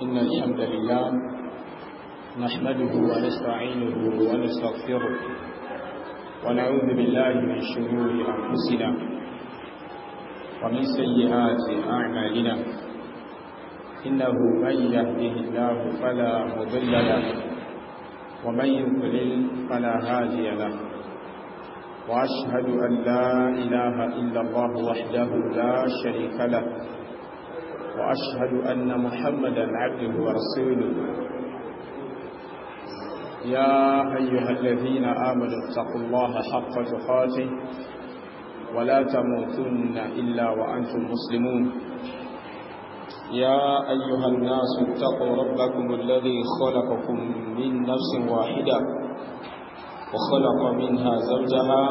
إن الحمد لله نحمده ونستعينه ونستغفره ونعوذ بالله من شرور أنفسنا ومن سيئات أعمالنا إنه من يهده الله فلا مضل له ومن يضلل فلا هادي له وأشهد أن لا إله إلا الله وحده لا شريك له وأشهد أن محمدا عبده ورسوله يا أيها الذين آمنوا اتقوا الله حق تقاته ولا تموتن إلا وأنتم مسلمون يا أيها الناس اتقوا ربكم الذي خلقكم من نفس واحدة وخلق منها زوجها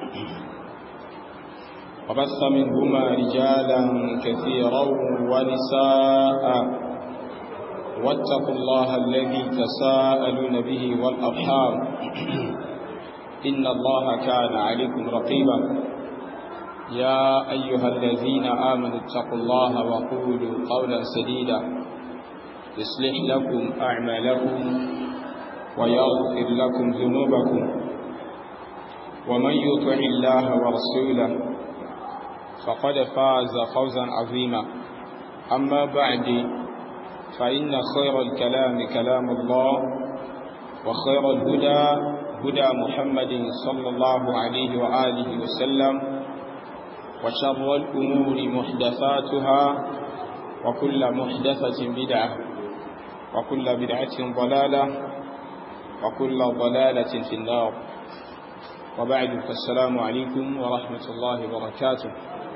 وبث منهما رجالا كثيرا ونساء واتقوا الله الذي تساءلون به والأرحام إن الله كان عليكم رقيبا يا أيها الذين آمنوا اتقوا الله وقولوا قولا سديدا يصلح لكم أعمالكم ويغفر لكم ذنوبكم ومن يطع الله ورسوله فقد فاز فوزا عظيما أما بعد فإن خير الكلام كلام الله وخير الهدى هدى محمد صلى الله عليه وآله وسلم وشر الأمور محدثاتها وكل محدثة بدعة وكل بدعة ضلالة وكل ضلالة في النار وبعد فالسلام عليكم ورحمة الله وبركاته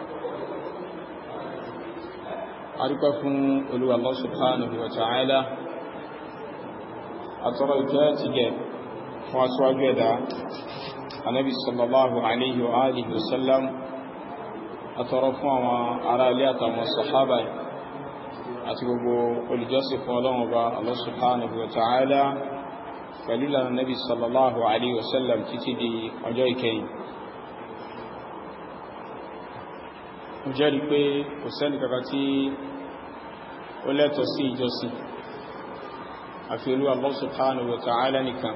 أركفكم أولو الله سبحانه وتعالى أتركاتك وأسواجد النبي صلى الله عليه وآله وسلم أترفوا وأراليات والصحابة أتقبوا الجاسف الله سبحانه وتعالى فلله النبي صلى الله عليه وسلم تتدي أجايكين مجاري pé kò sẹ́ni kankan tí ó lẹ́tọ̀ọ́ sí ìjọsìn àfi Olúwa Allah subhanahu wa ta'ala nìkan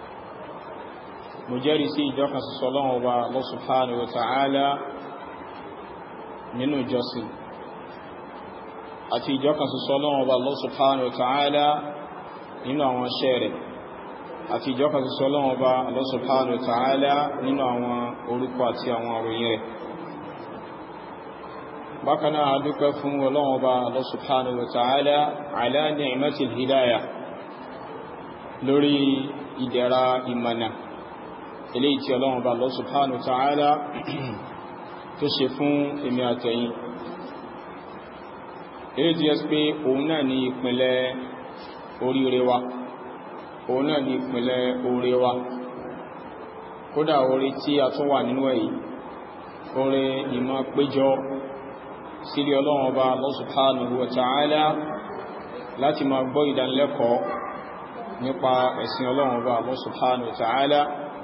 mujari sí ìjọkan ṣoṣo Ọlọ́run Ọba Allah subhanahu wa ta'ala nínú ìjọsìn àti ìjọkan ṣoṣo Ọlọ́run Ọba Allah subhanahu wa ta'ala nínú àwọn iṣẹ́ rẹ̀ àti ìjọkan ṣoṣo Ọlọ́run Ọba Allah subhanahu wa ta'ala nínú àwọn orúkọ àti àwọn àròyìn rẹ̀ bákaná àdúpẹ́ fún Ọlọ́run Ọba Allah subhanahu wa ta'ala ala ni'matil hidayah lórí ìdẹ̀ra ìmọ̀nà eléyìí tí Ọlọ́run Ọba Allah subhanahu wa ta'ala tó ṣe fún èmi àtẹ̀yin èyí tí yẹ́ pé òun náà ni ìpìnlẹ̀ oríire wa òun náà ni ìpìnlẹ̀ oore wa kódà oore tí a tún wà nínú èyí oore ìmọ̀ péjọ sílé Ọlọ́run Ọba Allah subhanahu wa ta'ala láti máa gbọ́ ìdánilẹ́kọ̀ọ́ nípa ẹ̀sìn Ọlọ́run Ọba Allah subhanahu wa ta'ala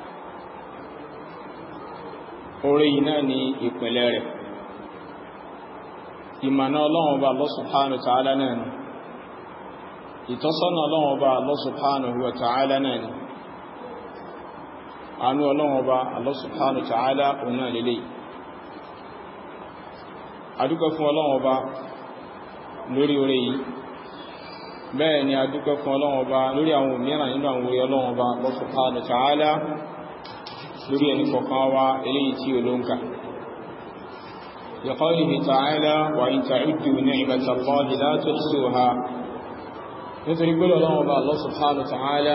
oore yìí náà ni ìpìnlẹ̀ rẹ̀ ìmọ̀nà Ọlọ́run Ọba Allah subhanahu wa ta'ala náà ni ìtọ́sọ́nà Ọlọ́run Ọba Allah subhanahu wa ta'ala náà ni àánú Ọlọ́run Ọba Allah subhanahu wa ta'ala òun náà lélẹ́yìí adúpẹ́ fún Ọlọ́run Ọba lórí oore yìí bẹ́ẹ̀ ni adúpẹ́ fún Ọlọ́run Ọba lórí àwọn mìíràn nínú àwọn oore Ọlọ́run Ọba Allah subhanahu wa ta'ala lórí ẹni kọ̀kan wa eléyìí tí olóǹkà liqawlihi ta'ala wa in ta'uddu ni'matallahi la tuhsuha nítorí pé Ọlọ́run Ọba Allah subhanahu wa ta'ala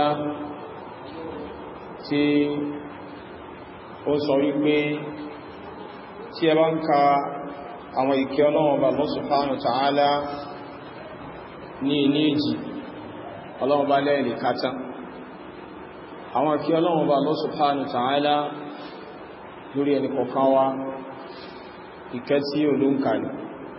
tí ó sọ wípé tí ẹ bá ń ka àwọn ìkẹ́ Ọlọ́run Ọba Allah subhanahu wa ta'ala ní ilé èjì Ọlọ́run Ọba lẹ́ẹ̀lì kátán àwọn ìkẹ́ Ọlọ́run Ọba Allah subhanahu wa ta'ala lórí ẹni kọ̀ọ̀kan wa ìkẹ́ tí olóǹkà ní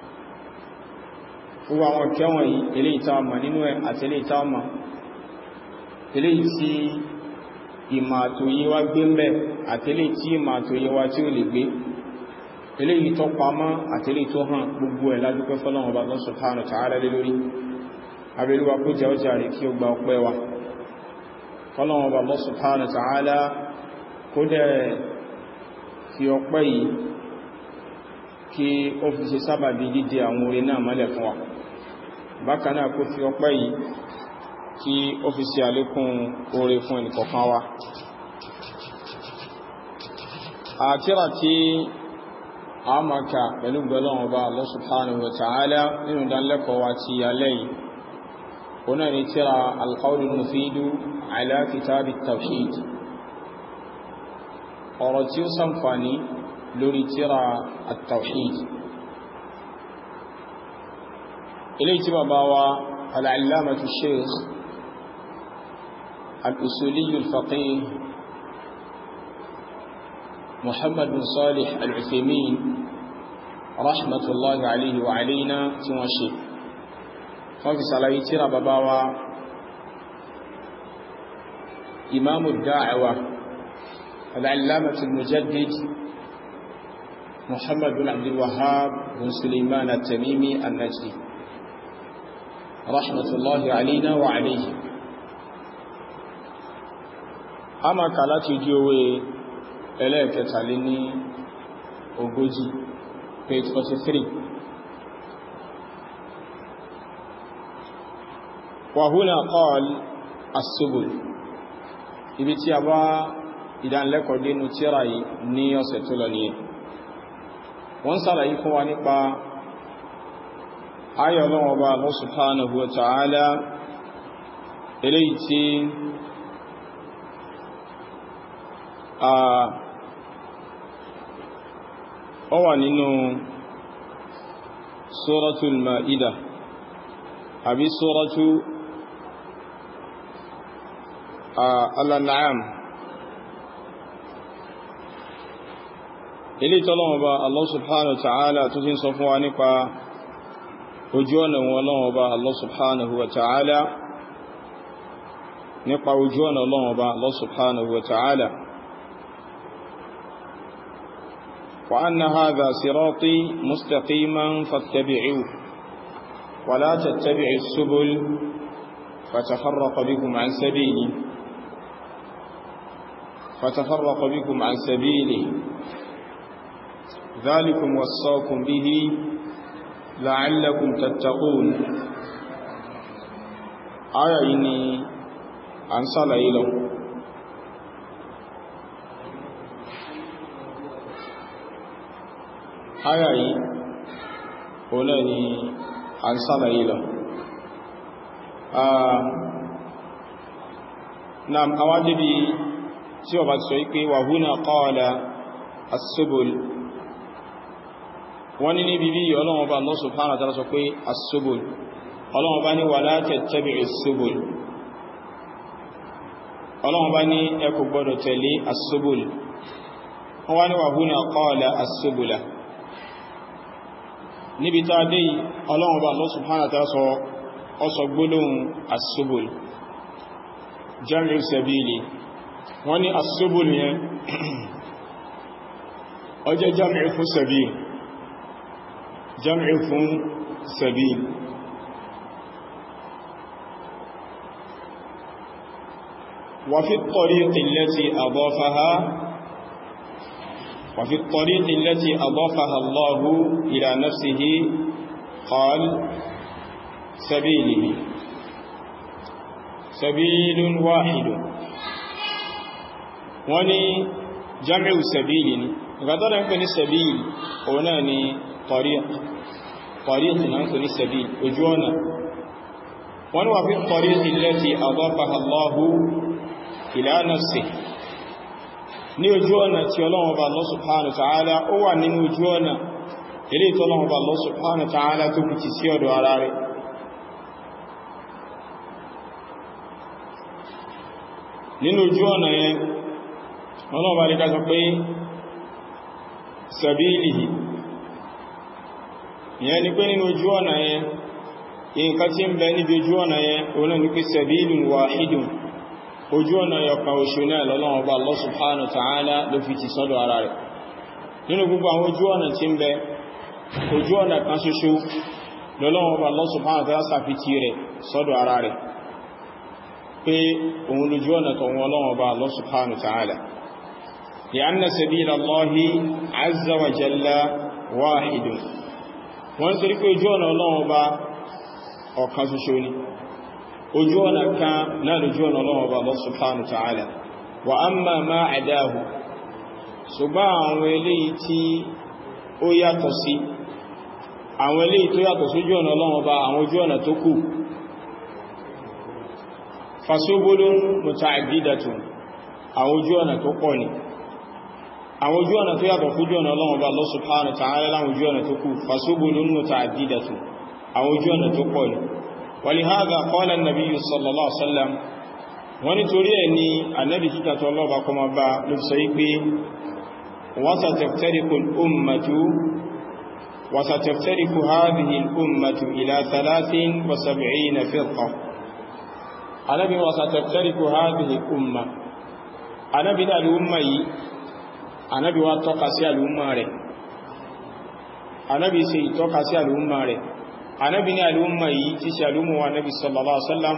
fún àwọn ìkẹ́ wọ̀nyí eléyìí tá mọ̀ nínú ẹ̀ àti eléyìí tá mọ̀ eléyìí tí ìmọ̀ àtòyé wa gbé ń bẹ àti eléyìí tí ìmọ̀ àtòyé wa tí ó lè gbé eléyìí tó pamọ́ àti eléyìí tó hàn gbogbo ẹ̀ ládúpẹ́ fọ́lọ́run Ọba Allah subhanahu wa ta'ala lé lórí abẹ́lúwa kó jẹ́ ọjà rí kí ó gba ọpẹ́ wa kọ́lọ̀wọ̀n bá Allah subhanahu wa ta'ala kó dẹ̀ fi ọpẹ́ yìí kí ó fi ṣe sábàbí dídé àwọn orin náà mọ́lẹ̀ fún wa bákan náà kó fi ọpẹ́ yìí kí ó fi ṣe àlékún oore fún ẹnìkọ̀ọ̀kan wa àtírà tí a máa kà pẹ̀lú gbọ́lọ́wọ́n bá Allah subhanahu wa ta'ala nínú ìdánilẹ́kọ̀ọ́ wa ti alẹ́ yìí هنا نترى القول المفيد على كتاب التوحيد ورتيو صنفاني لنترى التوحيد إليه باباوى العلامة الشيخ الأصولي الفقيه محمد بن صالح العثيمين رحمة الله عليه وعلينا تمشي ففي صلاة ترى باباوى إمام الدعوة العلامة المجدد محمد بن عبد الوهاب بن سليمان التميمي النجدي رحمة الله علينا وعليه أما كالاتي جوي إليك تعليني أوغوجي page 43 وهنا قال السبل ibi tí a bá ìdánilẹ́kọ̀ọ́ dénú tírà yìí ní ọ̀sẹ̀ tó lọ ní wọ́n ṣàlàyé fún wa nípa ayọ̀ Ọlọ́hun Ọba Allah subhanahu wa ta'ala eléyìí tí ó wà nínú suratul Ma'idah àbí suratu Al-An'am ilé tọ́lọ́wọ́ bá Allah subhanahu wa ta'ala tó ti ń sọ fún wa nípa ojú ọ̀nà wọn lọ́wọ́ bá Allah subhanahu wa ta'ala nípa ojú ọ̀nà lọ́wọ́ bá Allah subhanahu wa ta'ala wa anna hadha sirati mustaqiman fattabi'uhu wa la tattabi'us subul fatafarraqa bikum an sabilihi فتفرق بكم عن سبيله ذلكم وصاكم به لعلكم تتقون آية إني أنصال إله آية إني أنصال إله نعم أواجبي tí ó bá sọ pé wà húnà qala as-subul wọ́n ní níbi bí Ọlọ́hun Ọba Allah subhanahu wa ta'ala sọ pé as-subul Ọlọ́hun Ọba ní wala tattabi'us subul Ọlọ́hun Ọba ní ẹ kò gbọdọ̀ tẹ̀lé as-subul wọ́n wá ní wà húnà qala as-subula níbi tá dé Ọlọ́hun Ọba Allah subhanahu wa ta'ala sọ gbólóhùn as-subul jam'u sabili wọ́n ní as-subul yẹn ó jẹ́ jam'u fún sabil jam'u fún sabil wa fi at-tariqi allati adafaha Allahu ila nafsihi qala sabilihi sabilun wahidun wọ́n ní jam'u sabili ni ìgbàtọ́dá ń pè ní sabili òun náà ni tariq náà ń pè ní sabili ojú ọ̀nà wọ́n ní wà fi tariqi allati adafaha Allahu ila nafsihi ní ojú ọ̀nà tí Ọlọ́hun Ọba Allah subhanahu wa ta'ala ó wà nínú ojú ọ̀nà ilé tí Ọlọ́hun Ọba Allah subhanahu wa ta'ala tó kù ti sí ọ̀dọ̀ ara rẹ̀ nínú ojú ọ̀nà yẹn Ọlọ́hun Ọba lè ká sọ pé sabilihi ìyẹn ni pé nínú ojú ọ̀nà yẹn nǹkan tí ń bẹ níbi ojú ọ̀nà yẹn òun náà ni pé sabilun wahidun ojú ọ̀nà yọ̀kan oṣù náà l'Ọlọ́hun Ọba Allah subhanahu wa ta'ala ló fi ti sọ́dọ̀ ara rẹ̀ nínú gbogbo àwọn ojú ọ̀nà tí ń bẹ ojú ọ̀nà kan ṣoṣo lọ́lọ́wọ́ bá Allah subhanahu wa ta'ala sàfitì rẹ̀ sọ́dọ̀ ara rẹ̀ pé òun lójú ọ̀nà tó wọn lọ́wọ́ bá Allah subhanahu wa ta'ala li'anna sabila Allahi azza wa jalla wahidun wọ́n torí pé ojú ọ̀nà Ọlọ́run bá ọ̀kan ṣoṣo ni ojú ọ̀nà kan náà lójú ọ̀nà Ọlọ́run bá Allah subhanahu wa ta'ala wa amma ma adahu ṣùgbọ́n àwọn eléyìí tí ó yàtọ̀ sí àwọn eléyìí tó yàtọ̀ sójú ọ̀nà Ọlọ́run bá àwọn ojú ọ̀nà tó kù fasubulun muta'addidatun àwọn ojú ọ̀nà tó pọ̀ ni àwọn ojú ọ̀nà tó yàtọ̀ fójú ọ̀nà Ọlọ́run bá Allah subhanahu wa ta'ala láwọn ojú ọ̀nà tó kù fasubulun muta'addidatun àwọn ojú ọ̀nà tó pọ̀ ni walihadha qala an-nabiy sallallahu alaihi wasallam wọ́n ní torí ẹ̀ ni annabi kíkà tó ọlọ́ba kọmọ bá ló sọ wípé wasataftariqu hadhihi al-ummatu ila 73 firqa Ànábì wasataftariqu hadhihi al-umma Ànábì ní al-umma yìí Ànábì wá tọ́ka sí al-umma rẹ̀ Ànábì ṣe ìtọ́ka sí al-umma rẹ̀ Ànábì ní al-umma yìí tí ṣe al-umma wa Ànábì sallallahu alaihi wasallam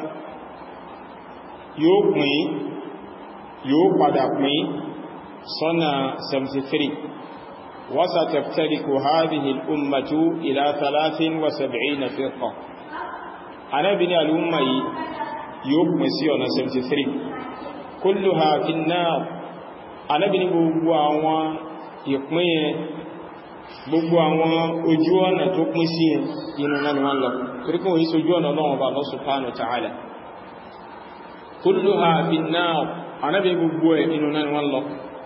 yóò padà pín sọ́nà 73 wasataftariqu hadhihi al-ummatu ila 73 firqa Ànábì ní al-umma yìí yóò pín sí ọ̀nà 73 kulluha fi an-nar Ànábì ní gbogbo àwọn ìpín yẹn gbogbo àwọn ojú ọ̀nà tó pín sí inú náà ni wọ́n lọ torí kí wọ́n yí sójú ọ̀nà Ọlọ́run bá Allah subhanahu wa ta'ala kulluha fi an-nar Ànábì gbogbo ẹ̀ inú náà ni wọ́n lọ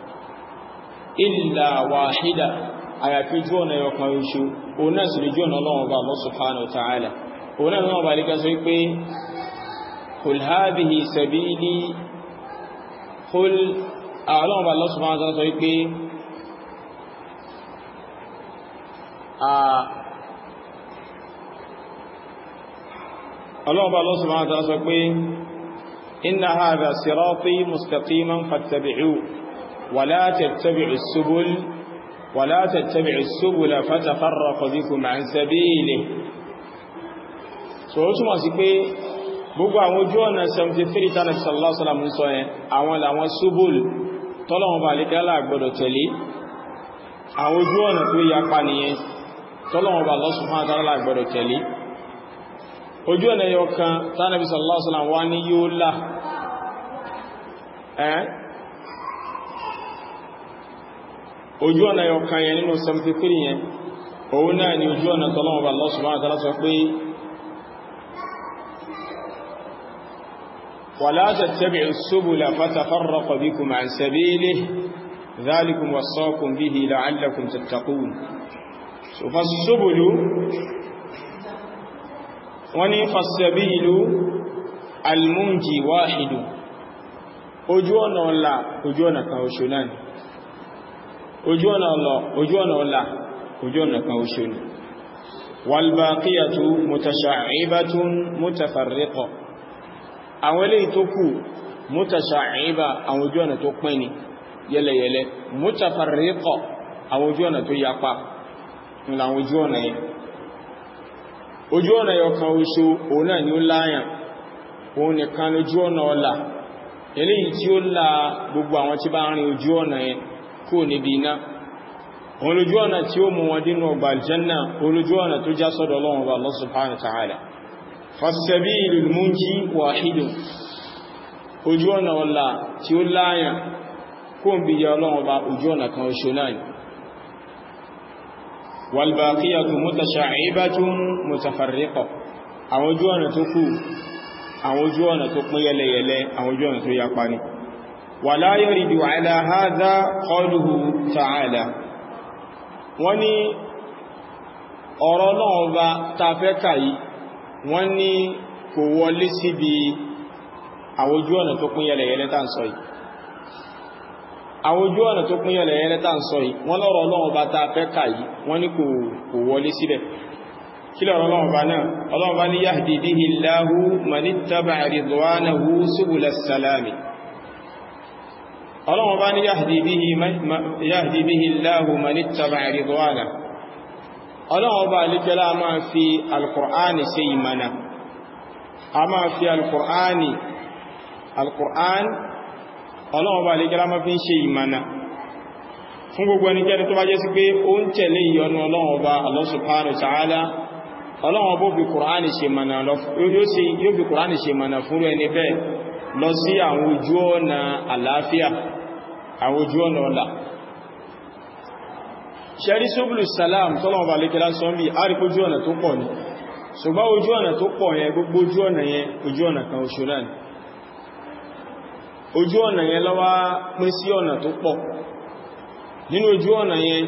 illa wahida àyàfi ojú ọ̀nà ẹyọkan oṣù òun náà sì lójú ọ̀nà Ọlọ́run bá Allah subhanahu wa ta'ala òun náà lọ́wọ́ bá lè ká sọ wípé qul hadhihi sabili qul Ọlọ́run bá Allah subhanahu wa ta'ala sọ wípé Ọlọ́run bá Allah subhanahu wa ta'ala sọ pé inna hadha sirati mustaqiman fattabi'uhu ولا تتبعوا السبل فتفرق بكم عن سبيله so ó túnmọ̀ sí pé gbogbo àwọn ojú ọ̀nà 73 tánàbí sallallahu alaihi wasallam ń sọ yẹn àwọn làwọn subul tọ́lọ̀wọ̀n bá lè kẹ́lá gbọdọ̀ tẹ̀lé àwọn ojú ọ̀nà tó yapa nìyẹn tọ́lọ̀wọ̀n bá Allah subhanahu wa ta'ala gbọdọ̀ tẹ̀lé ojú ọ̀nà yọkan tánàbí sallallahu alaihi wasallam wá ní yóò lá ojú ọ̀nà yọkan yẹn nínú 73 yẹn òun náà ni ojú ọ̀nà tọ́lọ́wọ́ bá Allah subhanahu wa ta'ala sọ pé wala tattabi'u subula fatafarraqa bikum an sabilihi dhalikum wassaakum bihi la'allakum tattaqun so fasubulu wani fasabilu almunji wahidu ojú ọ̀nà ọ̀la ojú ọ̀nà kan oṣù náà ojú ọ̀nà ọ̀la ojú ọ̀nà kan oṣù ni walbaqiyatu mutasha''ibatun mutafarriqa àwọn eléyìí tó kù mutasha''iba àwọn ojú ọ̀nà tó pín ni yẹlẹyẹlẹ mutafarriqa àwọn ojú ọ̀nà tó yapa ní àwọn ojú ọ̀nà yẹn ojú ọ̀nà yọ kan oṣù òun náà ni ó láyàn òun nìkan lójú ọ̀nà ọ̀la eléyìí tí ó la gbogbo àwọn tí bá ń rin ojú ọ̀nà yẹn kó níbi iná òun lójú ọ̀nà tí ó mú wọn dínú ọgbà aljanna olójú ọ̀nà tó já sọ́dọ̀ Ọlọ́run bá Allah subhanahu wa ta'ala fasabilul munji wahidun ojú ọ̀nà ọ̀la tí ó láyàn kó ń bí ya Ọlọ́run bá ojú ọ̀nà kan oṣù náà ni walbaqiyatu mutasha''ibatun mutafarriqa àwọn ojú ọ̀nà tó kù àwọn ojú ọ̀nà tó pín yẹlẹyẹlẹ àwọn ojú ọ̀nà tó yapa ni wala yaridu ala hadha qawluhu ta'ala wọ́n ní ọ̀rọ̀ náà bá tafẹ́ kàyí wọ́n ní kò wọlé síbi àwọn ojú ọ̀nà tó pín yẹlẹyẹlẹ tá ń sọ yìí àwọn ojú ọ̀nà tó pín yẹlẹyẹlẹ tá ń sọ yìí wọ́n lọ́rọ̀ náà bá tafẹ́ kàyí wọ́n ní kò wọlé síbẹ̀ kí lọ́rọ̀ náà bá náà Ọlọ́run bá ní yahdi bihi Allahu man ittaba'a ridwanahu subulas salami Ọlọ́run bá ní yahdi bihi Allahu man ittaba'a ridwanahu Ọlọ́run Ọba àlékẹ́lá a máa fi al-Qur'ani ṣe ìmọ̀nà a máa fi al-Qur'an Ọlọ́run Ọba àlékẹ́lá máa fi ń ṣe ìmọ̀nà fún gbogbo ẹnikẹ́ni tó bá jẹ́ sí pé ó ń tẹ̀lé ìyọ́nú Ọlọ́run Ọba Allah subhanahu wa ta'ala. Ọlọ́run Ọba fi Qur'ani ṣe ìmọ̀nà yóò fi Qur'ani ṣe ìmọ̀nà fún ẹni bẹ́ẹ̀ lọ sí àwọn ojú ọ̀nà àlàáfíà, àwọn ojú ọ̀nà ọlá. Ṣẹ́rí Subulus Salam tọ́lọ́wọ́ bá lékẹ́lá sọ́nbí àríkò ojú ọ̀nà tó pọ̀ ní, ṣùgbọ́n ojú ọ̀nà tó pọ̀ yẹn, gbogbo ojú ọ̀nà yẹn ojú ọ̀nà kan oṣù náà ni. Ojú ọ̀nà yẹn ló wá pín sí ọ̀nà tó pọ̀. Nínú ojú ọ̀nà yẹn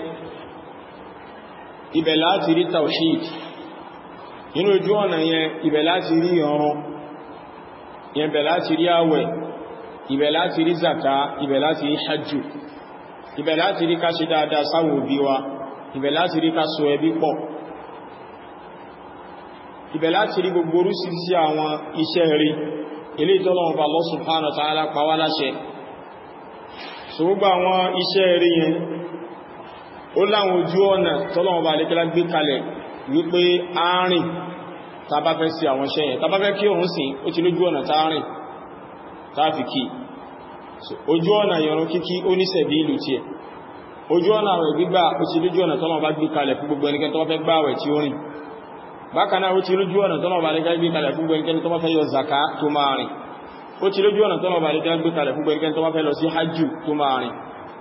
ibẹ̀ láti rí tawhid, nínú ojú ọ̀nà yẹn ibẹ̀ láti rí ọ̀run, ibẹ̀ láti rí àwẹ̀, ibẹ̀ láti rí zaka, ibẹ̀ láti rí hajju, ibẹ̀ láti rí ká ṣe dáadáa sáwọn òbí wa, ibẹ̀ láti rí ká so ẹbí pọ̀, ibẹ̀ láti rí gbogbo oríṣiríṣi àwọn iṣẹ́ rí eléyìí tí Ọlọ́run Allah subhanahu wa ta'ala pa wá láṣẹ. So gbogbo àwọn iṣẹ́ rí yẹn ó láwọn ojú ọ̀nà tí Ọlọ́run bá lékẹ́lá gbé kalẹ̀ wípé àárín tàbá fẹ́ sí àwọn iṣẹ́ yẹn, tàbá fẹ́ kí òun sìn ó ti lójú ọ̀nà táàrin tàbí kí ojú ọ̀nà ìrun kíkí ó ní sẹ̀bílù tí ẹ̀, ojú ọ̀nà àwẹ̀ gbígbà ó ti lójú ọ̀nà tọ́lọ̀ bá gbé kalẹ̀ fún gbogbo ẹnikẹ́ni tó bá fẹ́ gbààwẹ̀ tí ó rìn. Bákan náà ó ti lójú ọ̀nà tọ́lọ̀ bá lékẹ́lá gbé kalẹ̀ fún gbogbo ẹnikẹ́ni tó bá fẹ́ yọ zaka tó máa rìn, ó ti lójú ọ̀nà tọ́lọ̀ bá lékẹ́lá gbé kalẹ̀ fún gbogbo ẹnikẹ́ni tó bá fẹ́ lọ sí hajju tó máa rìn.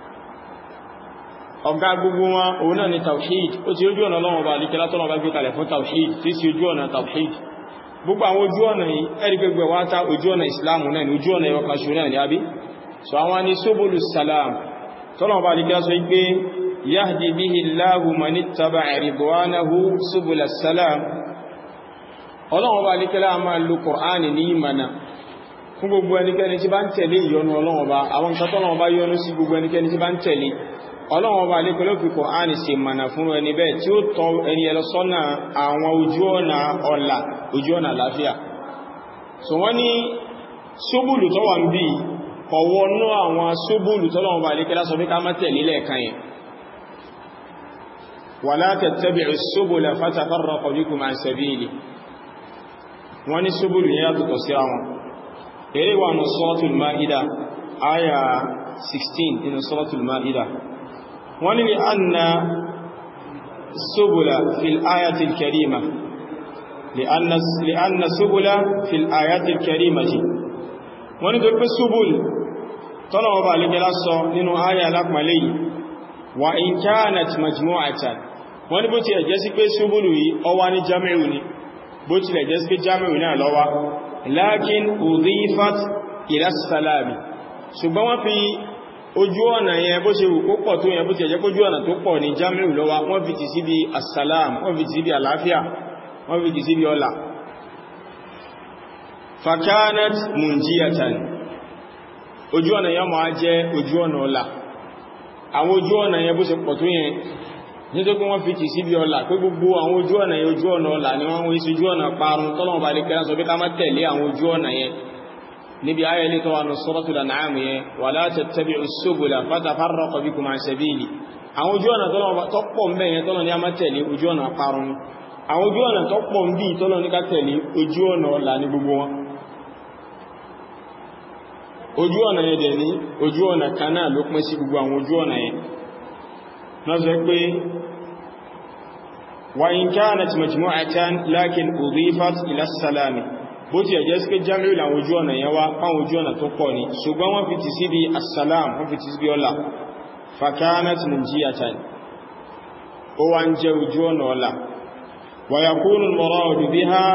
Ọ̀gá gbogbo wọn òun náà ni tawhid, ó ti lójú ọ̀nà Ọlọ́run bá lékẹ́lá tọ́lọ̀ bá gbé kalẹ̀ fún tawhid tí sí ojú ọ̀nà tawhid. Gbogbo àwọn ojú ọ̀nà yìí ẹ̀rí gbogbo wá tá ojú ọ̀nà ìsìláàmù náà ni ojú ọ̀nà ẹ̀yọ kan ṣo náà ni àbí. So àwọn ni Subulus Salam tọ́lọ̀ bá lékẹ́lá sọ pé yahdi bihi Allahu man ittaba'a ridwanahu Subulas Salam. Ọlọ́run bá lékẹ́lá máa lo Qur'ani ní ìmọ̀nà fún gbogbo ẹnikẹ́ni tí bá ń tẹ̀lé ìyọ́nú Ọlọ́run bá, àwọn nǹkan tọ́lọ́run bá yọ́nú sí gbogbo ẹnikẹ́ni tí bá ń tẹ̀lé. Ọlọ́run bá lékẹ́lá fi Qur'ani ṣe ìmọ̀nà fún ẹni bẹ́ẹ̀ tí ó tọ́ ẹni ẹlọ sọ́nà àwọn ojú ọ̀nà ọlá, ojú ọ̀nà àlàáfíà. So wọ́n ní Subulu tó wà ń bí ọwọ́nú àwọn Subulu tọ́lọ́run bá lékẹ́lá sọ pé ká má tẹ̀lé lẹ́ẹ̀kan yẹn. Wala tattabi'us subula fatafarraqa bikum an sabili. Wọ́n ní Subulu yẹn yàtọ̀ sí àwọn. Eré wà ní Suratul Ma'idah, aya 16 nínú Suratul Ma'idah. Wọ́n ní li'anna subula fil ayatil karima. Li'anna subula fil ayatil karimati. Wọ́n ní tó pé Subul tọ́lọ̀wọ́ bá lè gẹ́lá sọ nínú aya alápàálẹ̀ yìí, wa in kanat majmu'atan. Wọ́n ní bó ti ẹ̀jẹ́ sí pé Subulu yìí ó wà ní jami'u ni, bó ti ẹ̀jẹ́ sí pé jami'u náà ló wà, lakin udhifat ila salami. Ṣùgbọ́n wọ́n fi ojú ọ̀nà yẹn bó ṣe wù kó pọ̀ tó yẹn, bó ti ẹ̀jẹ́ kójú ọ̀nà tó pọ̀ ní jami'u ló wà, wọ́n fi ti sí bí assalam, wọ́n fi ti sí bí àlàáfíà, wọ́n fi ti sí bí ọlá. Fakanat munjiyatan. Ojú ọ̀nà yẹn máa jẹ́ ojú ọ̀nà ọlá. Àwọn ojú ọ̀nà yẹn bó ṣe pọ̀ tó yẹn, nítorí wọ́n fi ti sí bí ọlá, pé gbogbo àwọn ojú ọ̀nà yẹn ojú ọ̀nà ọlá ni wọ́n wí sí ojú ọ̀nà parun tọ́lọ́run bá lè kẹ́rán sọ pé ká má tẹ̀lé àwọn ojú ọ̀nà yẹn. Níbi ayẹ́lẹ́ tó wà ní Suratul An'am yẹn, wala tattabi'us subula fatafarraqa bikum an sabili. Àwọn ojú ọ̀nà tó pọ̀ ń bẹ yẹn tọ́lọ́ ní a má tẹ̀lé ojú ọ̀nà parun. Àwọn ojú ọ̀nà tó pọ̀ ń bí tọ́lọ́ ní ká tẹ̀lé ojú ọ̀nà ọlá ní gbogbo wọn. Ojú ọ̀nà yẹn dẹ̀ ní ojú ọ̀nà kan náà ló pín sí gbogbo àwọn ojú ọ̀nà yẹn. Náà sọ pé wa in kanat majmu'atan lakin udhifat ila as-salami. Bó ti ẹ̀jẹ́ sí pé jami'u láwọn ojú ọ̀nà yẹn wá páwọn ojú ọ̀nà tó pọ̀ ní, ṣùgbọ́n wọ́n fi ti sí bí as-salam, wọ́n fi ti sí bí ọlá. Fakanat munjiyatan. Ó wá ń jẹ́ ojú ọ̀nà ọlá. Wa yakunu al-muradu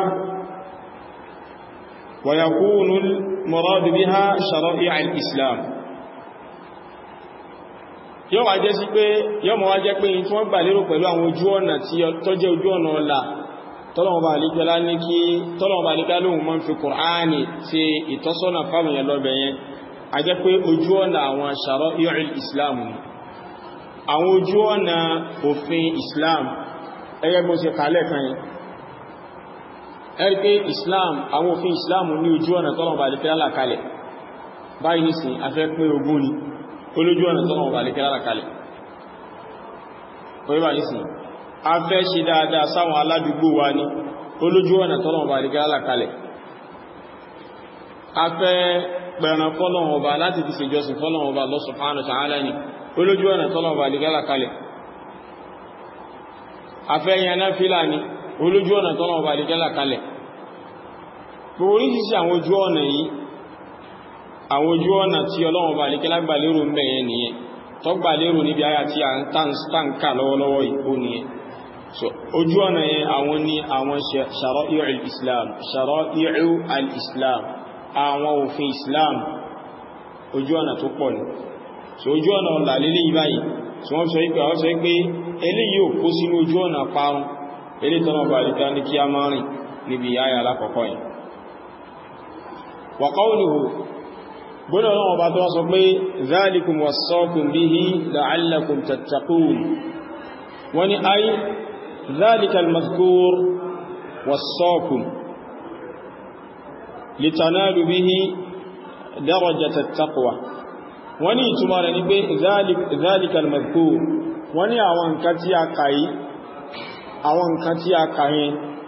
biha shara'i' al-Islam. Yóò wá jẹ́ sí pé yóò mọ̀ wá jẹ́ pé tí wọ́n gbà lérò pẹ̀lú àwọn ojú ọ̀nà tí tó jẹ́ ojú ọ̀nà ọlá tọ́lọ̀wọ̀n bá àlíkẹ́lá ní kí tọ́lọ̀wọ̀n bá àlíkẹ́lá lóhun mọ́ fi Kùránì tí ìtọ́sọ́nà fáwọn yẹn lọ́bẹ̀ yẹn, a jẹ́ pé ojú ọ̀nà àwọn shara'i' Islam ni àwọn ojú ọ̀nà òfin Islam. Ẹgbẹ́ bó ṣe kàálẹ̀ kan yẹn, ẹ̀rí pé Islam, àwọn òfin Islam ní ojú ọ̀nà tọ́lọ̀wọ̀n bá àlíkẹ́lá là kalẹ̀. Báyìí nísìn afẹ́ pé ogún ni olójú ọ̀nà tọ́lọ̀wọ̀n bá àlíkẹ́lá là kalẹ̀. a fẹ́ ṣe dáadáa sáwọn aládùúgbò wa ní olójú ọ̀nà tọ́lọ́run ọba àlekẹ́lá là kalẹ̀ a fẹ́ pẹ̀ràn fọ́lọ́run ọba láti fi ṣèjọsìn fọ́lọ́run ọba Allah subhanahu wa ta'ala ní olójú ọ̀nà tọ́lọ́run ọba àlekẹ́lá là kalẹ̀ a fẹ́ yan náfílà ní olójú ọ̀nà tọ́lọ́run ọba àlekẹ́lá là kalẹ̀ gbogbo oríṣiríṣi àwọn ojú ọ̀nà yìí àwọn ojú ọ̀nà tí Ọlọ́run bá lékẹ́lá gbà lérò ń bẹ̀yẹn nìyẹn tó gbà lérò níbi ayá tí a ń tàǹkà lọ́wọ́lọ́wọ́ ìkó nìyẹn so ojú ọ̀nà yẹn àwọn ní àwọn shara'i'u al-islam shara'i'u al-islam àwọn òfin islam ojú ọ̀nà tó pọ̀ ní so ojú ọ̀nà ọ̀là lélé ìbáyìí tí wọ́n sọ wípé eléyìí ò kó sínú ojú ọ̀nà parun eléyìí tọ́nà bá lékẹ́lá ní kí a máa rìn níbi ayá alákọ̀ọ́kọ́ yẹn wa qawluhu gbọ́nà ọlọ́wọ́ bá tó wá sọ pé dhalikum wassaakum bihi la'allakum tattaqun wọ́n ni ay dhalika al-madhkur wassaakum litanalu bihi darajata at-taqwa wọ́n ni ìtumọ̀ rẹ̀ ní pé dhalika al-madhkur wọ́n ni àwọn nǹkan tí a kàyí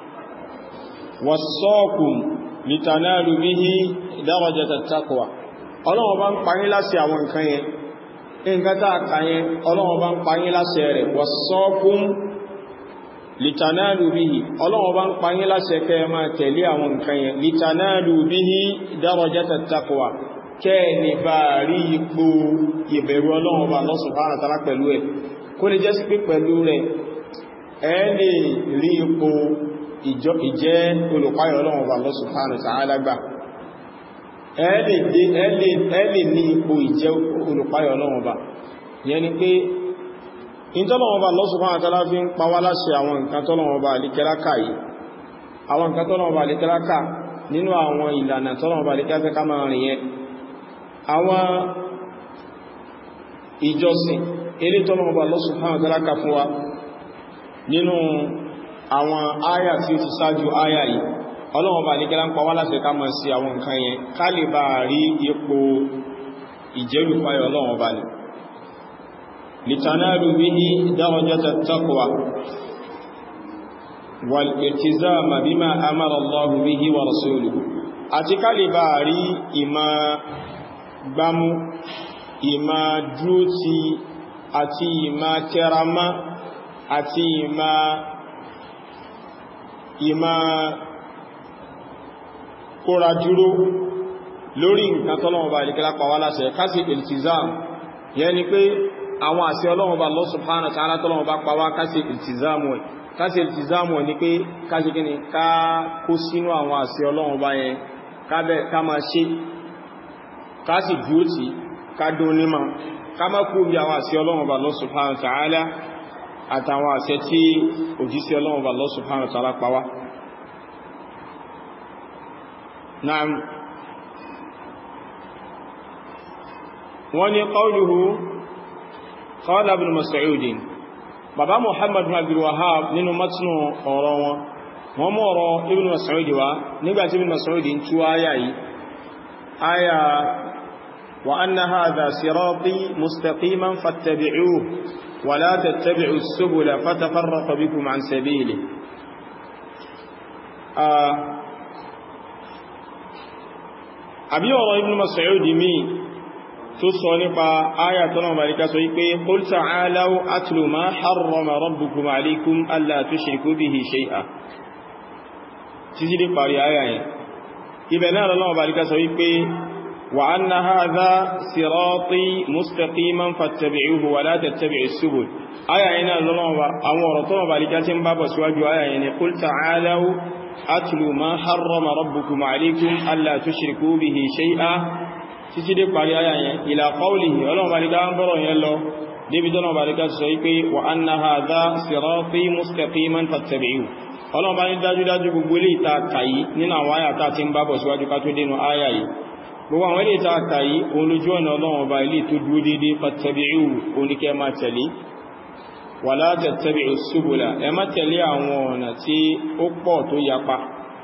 wassaakum litanalu bihi darajata at-taqwa Ọlọ́run bá ń parí láṣẹ àwọn nǹkan yẹn nǹkan tá kà yẹn Ọlọ́run bá ń parí láṣẹ rẹ̀ wassaakum litanalu bihi Ọlọ́run bá ń parí láṣẹ kẹ́ máa tẹ̀lé àwọn nǹkan yẹn litanalu bihi darajata at-taqwa kẹ́ ní bá rí ipò ìbẹ̀rù Ọlọ́run bá Allah subhanahu wa ta'ala pẹ̀lú ẹ̀ kó lè jẹ́ sí pé pẹ̀lú rẹ̀ ẹ lè rí ipò ìjẹ́ olùpáyọ̀ Ọlọ́run bá Allah subhanahu wa ta'ala gbà ẹ̀lẹ̀ ní ipò ìjẹ́ olùpáyọ̀ Ọlọ́run Ọba yẹn ni pé ìtọ́lọ́run Ọba Allah subhanahu wa ta'ala fi ń pa wá láṣẹ àwọn nǹkan tọ́lọ́run Ọba àlékẹ́lákà yìí àwọn nǹkan tọ́lọ́run Ọba àlékẹ́lákà nínú àwọn ìlànà tọ́lọ́run Ọba àlékẹ́lákà ká máa rìn yẹn àwọn ìjọsìn ilé tọ́lọ́run Ọba Allah subhanahu wa ta'ala ká fún wa nínú àwọn áyà tí ó ti ṣáájú áyà yìí Ọlọ́run bá ní kẹ́lá ń pa wá láṣẹ ká mọ̀ sí àwọn nǹkan yẹn ká lè bá rí ipò ìjẹ́rùpáyọ̀ Ọlọ́run bá ní litanalu bihi darajata at-taqwa wal iltizama bima amara Allahu bihi wa rasuluhu àti ká lè bá rí ìmá gbámú ìmá dúrótì àti ìmá tẹramá àti ìmá kóra dúró lórí nǹkan tọ́lọ́wọ́ bá ìlẹ́kẹ́lá pàwà láṣẹ kásì iltizam yẹn ni pé àwọn àṣẹ Ọlọ́run bá Allah subhanahu wa ta'ala tọ́lọ́wọ́ bá pàwà kásì iltizamu ẹ̀ ni pé kásì kí ni ká kó sínú àwọn àṣẹ Ọlọ́run bá yẹn ká máa ṣe kásì dúótì ká dónímà ká má kú bí àwọn àṣẹ Ọlọ́run bá Allah subhanahu wa ta'ala àtàwọn àṣẹ tí òjíṣẹ́ Ọlọ́run bá Allah subhanahu wa ta'ala pàwà نعم وني قوله قال ابن مسعود بابا محمد بن عبد الوهاب نínú matnu ọ̀rọ̀ wọn wọ́n mú ọ̀rọ̀ ibn Mas'ud wá nígbà tí ibn Mas'ud ń tú àyà yìí àyà wa anna hadha sirati mustaqiman fattabi'uhu wa la tattabi'u as-subula fatafarraqa bikum an sabilihi àbí ọ̀rọ̀ Ibn Mas'ud mi tó sọ nípa ayà tọ́nà Amẹ́ríkà sọ wípé qul ta'alaw atlu ma harrama rabbukum alaykum alla tushriku bihi shay'a títí dé parí ayà yẹn ibẹ̀ náà lọ́nà Amẹ́ríkà sọ wípé wa anna hadha sirati mustaqiman fattabi'uhu wa la tattabi'u as-subul ayà yẹn náà lọ́nà àwọn ọ̀rọ̀ tọ́nà Amẹ́ríkà tí ń bá bọ̀ síwájú ayà yẹn ni qul ta'alaw atlu ma harrama rabbukum alaykum alla tushriku bihi shay'a títí dé parí ayà yẹn ila qawlihi Ọlọ́run bá nígbà ń bọ́rọ̀ yẹn lọ débi tọ́nà bá nígbà sọ wípé wa anna hadha sirati mustaqiman fattabi'uhu Ọlọ́run bá ní dájúdájú gbogbo ilé ìta kàyí nínú àwọn ayà tá ti ń bábọ̀ síwájú ká tó dénú ayà yìí gbogbo àwọn ilé ìta kàyí olójú ọ̀nà Ọlọ́run bá ilé tó dúró dédé fattabi'uhu oníkẹ́ máa tẹ̀lé wala tattabi'u subula ẹ má tẹ̀lé àwọn ọ̀nà tí ó pọ̀ tó yapa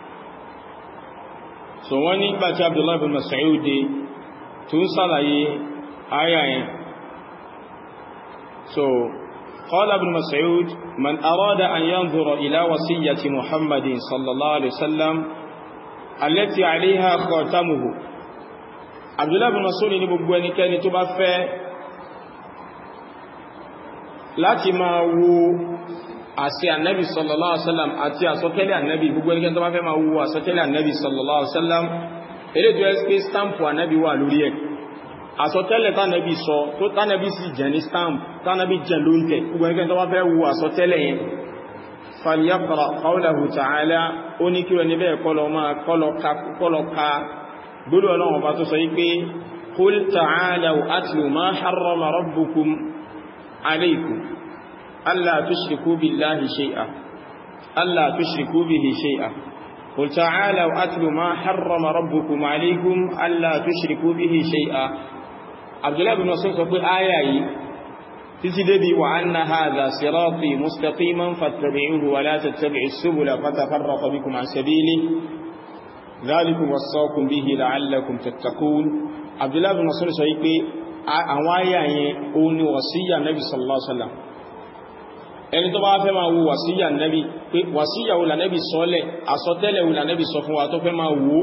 so wọ́n nígbà tí Abdullah ibn Mas'ud tó ń sàlàyé ayà yẹn so قال ابن مسعود من أراد أن ينظر إلى وصية محمد صلى الله عليه وسلم التي عليها خاتمه عبد الله بن مسعود ní gbogbo ẹnikẹ́ni tó bá fẹ́ láti máa wo àṣẹ Ànábì sallallahu alaihi wasallam àti àsọtẹ́lẹ̀ Ànábì gbogbo ẹnikẹ́ni tó bá fẹ́ máa wo àsọtẹ́lẹ̀ Ànábì sallallahu alaihi wasallam èlé tó ẹ́sì pé stampu Ànábì wà lórí ẹ̀ àsọtẹ́lẹ̀ tánàbí sọ tó tánàbí sì jẹ ní stamp tánàbí jẹ ló ń tẹ̀ gbogbo ẹnikẹ́ni tó bá fẹ́ wo àsọtẹ́lẹ̀ yẹn falyaqra qawlahu ta'ala ó ní kí wọ́n níbẹ̀ kọ́lọ ka gbọ́dọ̀ ọlọ́run bá tó sọ yí pé qul ta'alaw atlu ma harrama rabbukum alaykum alla tushriku billahi shay'an alla tushriku bihi shay'an qul ta'alaw atlu ma harrama rabbukum alaykum alla tushriku bihi shay'an Abdullah ibn Mas'ud sọ pé áyà yìí títí débi wa anna hadha sirati mustaqiman fattabi'uhu wa la tattabi'us subula fatafarraqa bikum an sabilihi dhalikum wassaakum bihi la'allakum tattaqun Abdullah ibn Mas'ud sọ pé àwọn áyà yẹn ó ní wàsíyà Nabi sallallahu alaihi wasallam ẹni tó bá fẹ́ máa wo wàsíyà Nabi pé wàsíyà wo la Nabi sọ́lẹ̀ àsọtẹ́lẹ̀ wo la Nabi sọ fún wa tó fẹ́ máa wo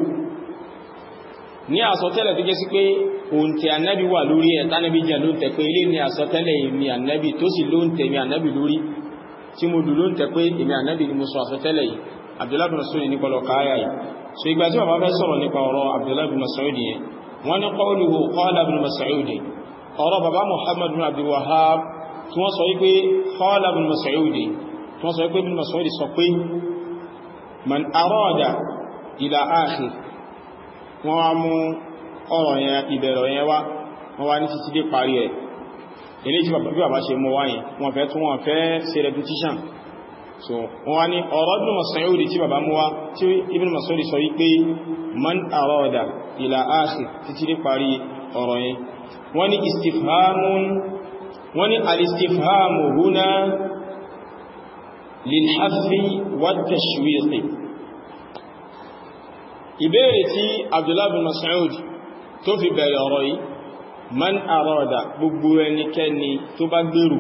ní àsọtẹ́lẹ̀ tó jẹ́ sí pé òǹtẹ̀ Ànábì wà lórí ẹ̀ tánàbí jẹ́ ló ń tẹ̀ pé ilé ní àsọtẹ́lẹ̀ èmi Ànábì tó sì ló ń tẹ̀ mi Ànábì lórí tí mo dù ló ń tẹ̀ pé èmi Ànábì ni mo sọ àsọtẹ́lẹ̀ yìí Abdullah bin Mas'ud ní kọlọ̀ káyà yìí so ìgbà tí bàbá fẹ́ sọ̀rọ̀ nípa ọ̀rọ̀ Abdullah bin Mas'ud yẹn wọ́n ní qawluhu qala ibn Mas'ud ọ̀rọ̀ bàbá Muhammad bin Abdul Wahhab tí wọ́n sọ wípé qala ibn Mas'ud tí wọ́n sọ wípé ibn Mas'ud sọ pé man arada ila akhir wọ́n wá mú ọ̀rọ̀ yẹn ìbẹ̀rẹ̀ yẹn wá wọ́n wá ní títí dé parí ẹ̀ ilé tí bàbá ṣe mọ́ wáyìn wọ́n fẹ́ tún wọ́n fẹ́ ṣe repetition so wọ́n wá ní ọ̀rọ̀ Ibn Mas'ud tí bàbá mú wá tí Ibn Mas'ud sọ wípé man arada ila akhir títí dé parí ọ̀rọ̀ yẹn wọ́n ní istifhamun wọ́n ní al-istifhamu huna lil-hafi wat-tashwiq ìbéèrè tí Abdullah bin Mas'ud tó fi bẹ̀rẹ̀ ọ̀rọ̀ yìí man arada gbogbo ẹnikẹ́ni tó bá gbèrò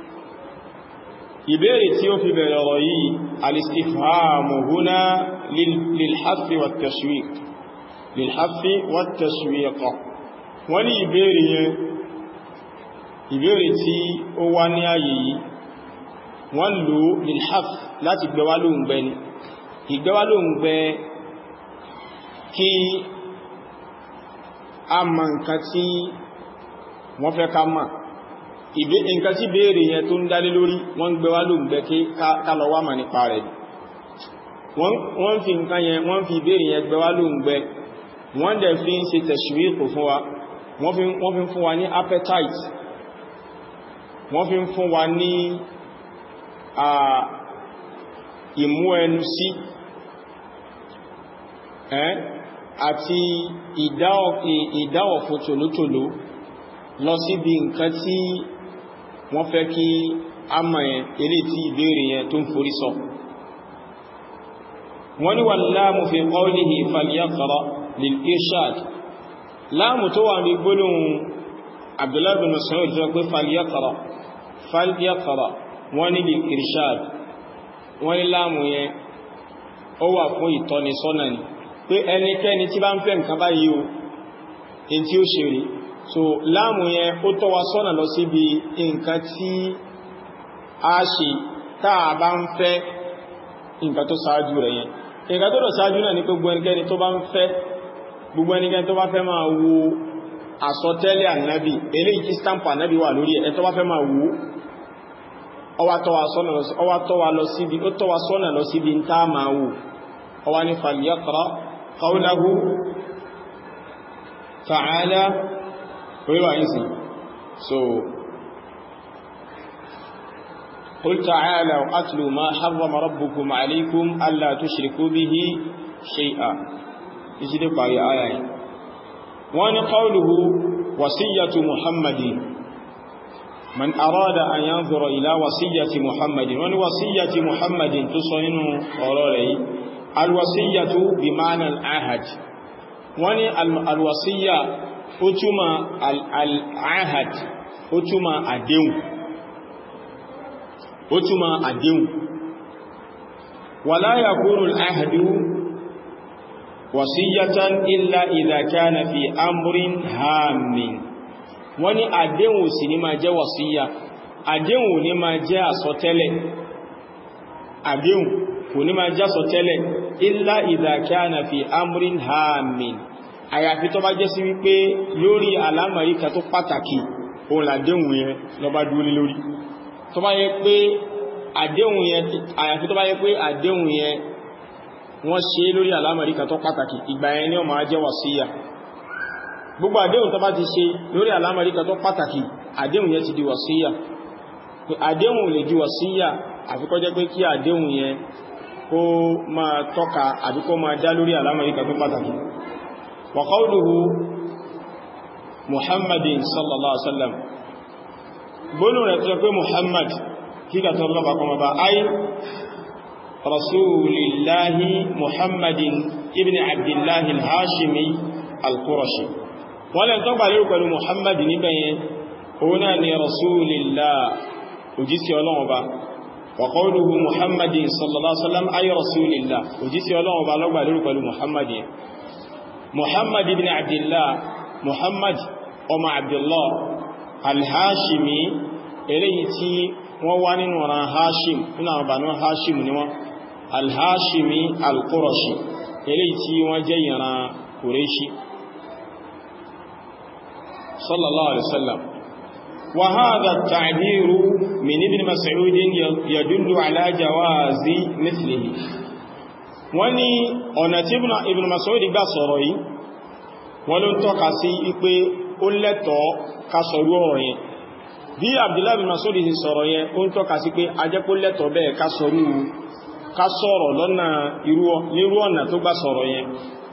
ìbéèrè tí ó fi bẹ̀rẹ̀ ọ̀rọ̀ yìí al-istifhamu huna lil-hafi wat-tashwiq lil-hafi wat-tashwiq wọ́n ní ìbéèrè yẹn ìbéèrè tí ó wá ní ayé yìí wọ́n lò lil-haf láti gbẹ́wà lóǹgbẹ́ ni ìgbẹ́wà lóǹgbẹ́ kí a mọ̀ nǹkan tí wọ́n fẹ́ ká mọ̀ nǹkan tí béèrè yẹn tó ń dálé lórí wọ́n gbé wá ló ń gbẹ́ kí ká lọ wá mọ̀ nípa rẹ̀ wọ́n fi nǹkan yẹn wọ́n fi béèrè yẹn gbé wá ló ń gbẹ́ wọ́n dẹ̀ fi ń ṣe tẹ̀ṣwíkù fún wa wọ́n fi ń fún wa ní appetite wọ́n fi ń fún wa ní ìmú ẹnu sí àti ìdáwọ̀ fún tòlótòló lọ síbi nǹkan tí wọ́n fẹ́ kí a mọ̀ yẹn ilé tí ìbéèrè yẹn tó ń forí sọ wọ́n ní wà láàmù fi qawlihi falyaqra lil-irshad láàmù tó wà ní gbólóhùn Abdullah bin Mas'ud tó pé falyaqra wọ́n ní lil-irshad wọ́n ní láàmù yẹn ó wà fún ìtọ́nisọ́nà ni pé ẹnikẹ́ni tí bá ń fẹ́ nǹkan báyìí o in tí ó ṣe rí so láàmù yẹn ó tọ́ wa sọ́nà lọ síbi nǹkan tí a ṣe táà bá ń fẹ́ nǹkan tó ṣáájú rẹ̀ yẹn nǹkan tó lọ ṣáájú náà ní pé gbogbo ẹnikẹ́ni tó bá fẹ́ máa wo àsọtẹ́lẹ̀ ànábì eléyìí tí stamp ànábì wà lórí ẹ̀ tó bá fẹ́ máa wo ó wá tọ́ wa sọ́nà lọ síbi ń tá máa wò ó wá ní falyaqra qawlahu ta'ala wíwá ìsì so qul ta'ala atlu ma harrama rabbukum alaykum alla tushriku bihi shay'an ìsìdé parí ayá yìí wọ́n ní qawluhu wasiyyatu muhammadin man arada an yanzura ila wasiyyati muhammadin wọ́n ní wasiyyati muhammadin tó sọ nínú ọ̀rọ̀ rẹ̀ yìí alwasiyyatu bi ma'na al-ahad wọ́n ní alwasiyya ó túmọ̀ al-ahad ó túmọ̀ àdéhùn ó túmọ̀ àdéhùn wala yakunu al-ahdu wasiyatan illa idha kana fi amrin hammin wọ́n ní àdéhùn sì ní máa jẹ́ wàsíyà àdéhùn ní máa jẹ́ àsọtẹ́lẹ̀ àdéhùn kò ní máa jẹ́ àsọtẹ́lẹ̀ illa idha kana fi amrin hammin àyàfi tó bá jẹ́ sí wípé lórí àlámọ̀rí kan tó pàtàkì òun làdéhùn yẹn ló bá dúró lórí tó bá yẹ pé àdéhùn yẹn àyàfi tó bá yẹ pé àdéhùn yẹn wọ́n ṣe lórí àlámọ̀rí kan tó pàtàkì ìgbà yẹn ni ó máa jẹ́ wàsíyà gbogbo àdéhùn tó bá ti ṣe lórí àlámọ̀rí kan tó pàtàkì àdéhùn yẹn ti di wàsíyà àdéhùn lè di wàsíyà àfi kó jẹ́ pé kí àdéhùn yẹn kó máa tọ́ka àbí kó máa dá lórí àlámọ̀rí kan tó pàtàkì wa qawluhu Muhammadin sallallahu alaihi wasallam bólú rẹ̀ tó pé Muhammad kíkà tó lọ́bà kọmọ bá ay rasulillahi Muhammadin ibn abdillahi al-hashimi al-qurashi wọ́n lẹ́n tó gbà lérò pẹ̀lú Muhammad níbẹ̀ yẹn òun náà ni rasulillah òjísí Ọlọ́run ba wa qawluhu Muhammadin sallallahu alaihi wasallam ay rasulillah òjísí Ọlọ́run ba lọ́gbà lérò pẹ̀lú Muhammad yẹn Muhammad ibn abdillah Muhammad ọmọ abdullah al-hashimi eléyìí tí wọ́n wá nínú ọ̀ràn hashim nínú àwọn Banu hashim ni wọ́n al-hashimi al-qurashi eléyìí tí wọ́n jẹ́ ìran Qurayshi sallallahu alaihi wasallam wa hadha at-ta'bir min ibn Mas'ud yadullu ala jawazi mithlihi wọ́n ní ọ̀nà tí ibn Mas'ud gbà sọ̀rọ̀ yìí wọ́n ló ń tọ́ka sí ipé ó lẹ́tọ̀ọ́ ká sọ̀rọ̀ ọ̀rọ̀ yẹn bí Abdullah ibn Mas'ud ti sọ̀rọ̀ yẹn ó ń tọ́ka sí pé ajẹ́pó lẹ́tọ̀ọ́ bẹ́ẹ̀ ká sọ̀rọ̀ lọ́nà irú ọ̀nà tó gbà sọ̀rọ̀ yẹn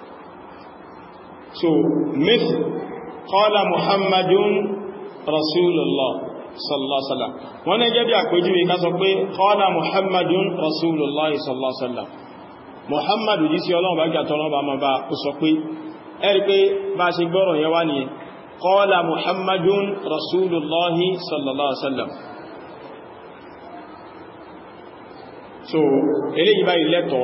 so myth qala Muhammadun rasulullah sallallahu alaihi wasallam wọ́n ní jẹ́ bí àpèjúwe ká sọ pé qala Muhammadun rasulullah sallallahu alaihi wasallam Muhammadu jí sí Ọlọ́run bá jà tọ́lọ́run bá ma bá ó sọ pé ẹ̀rí pé bá ṣe gbọ́rọ̀ yẹn wá nìyẹn qala Muhammadun rasulullahi sallallahu alaihi wasallam so eléyìí báyìí lẹ́tọ̀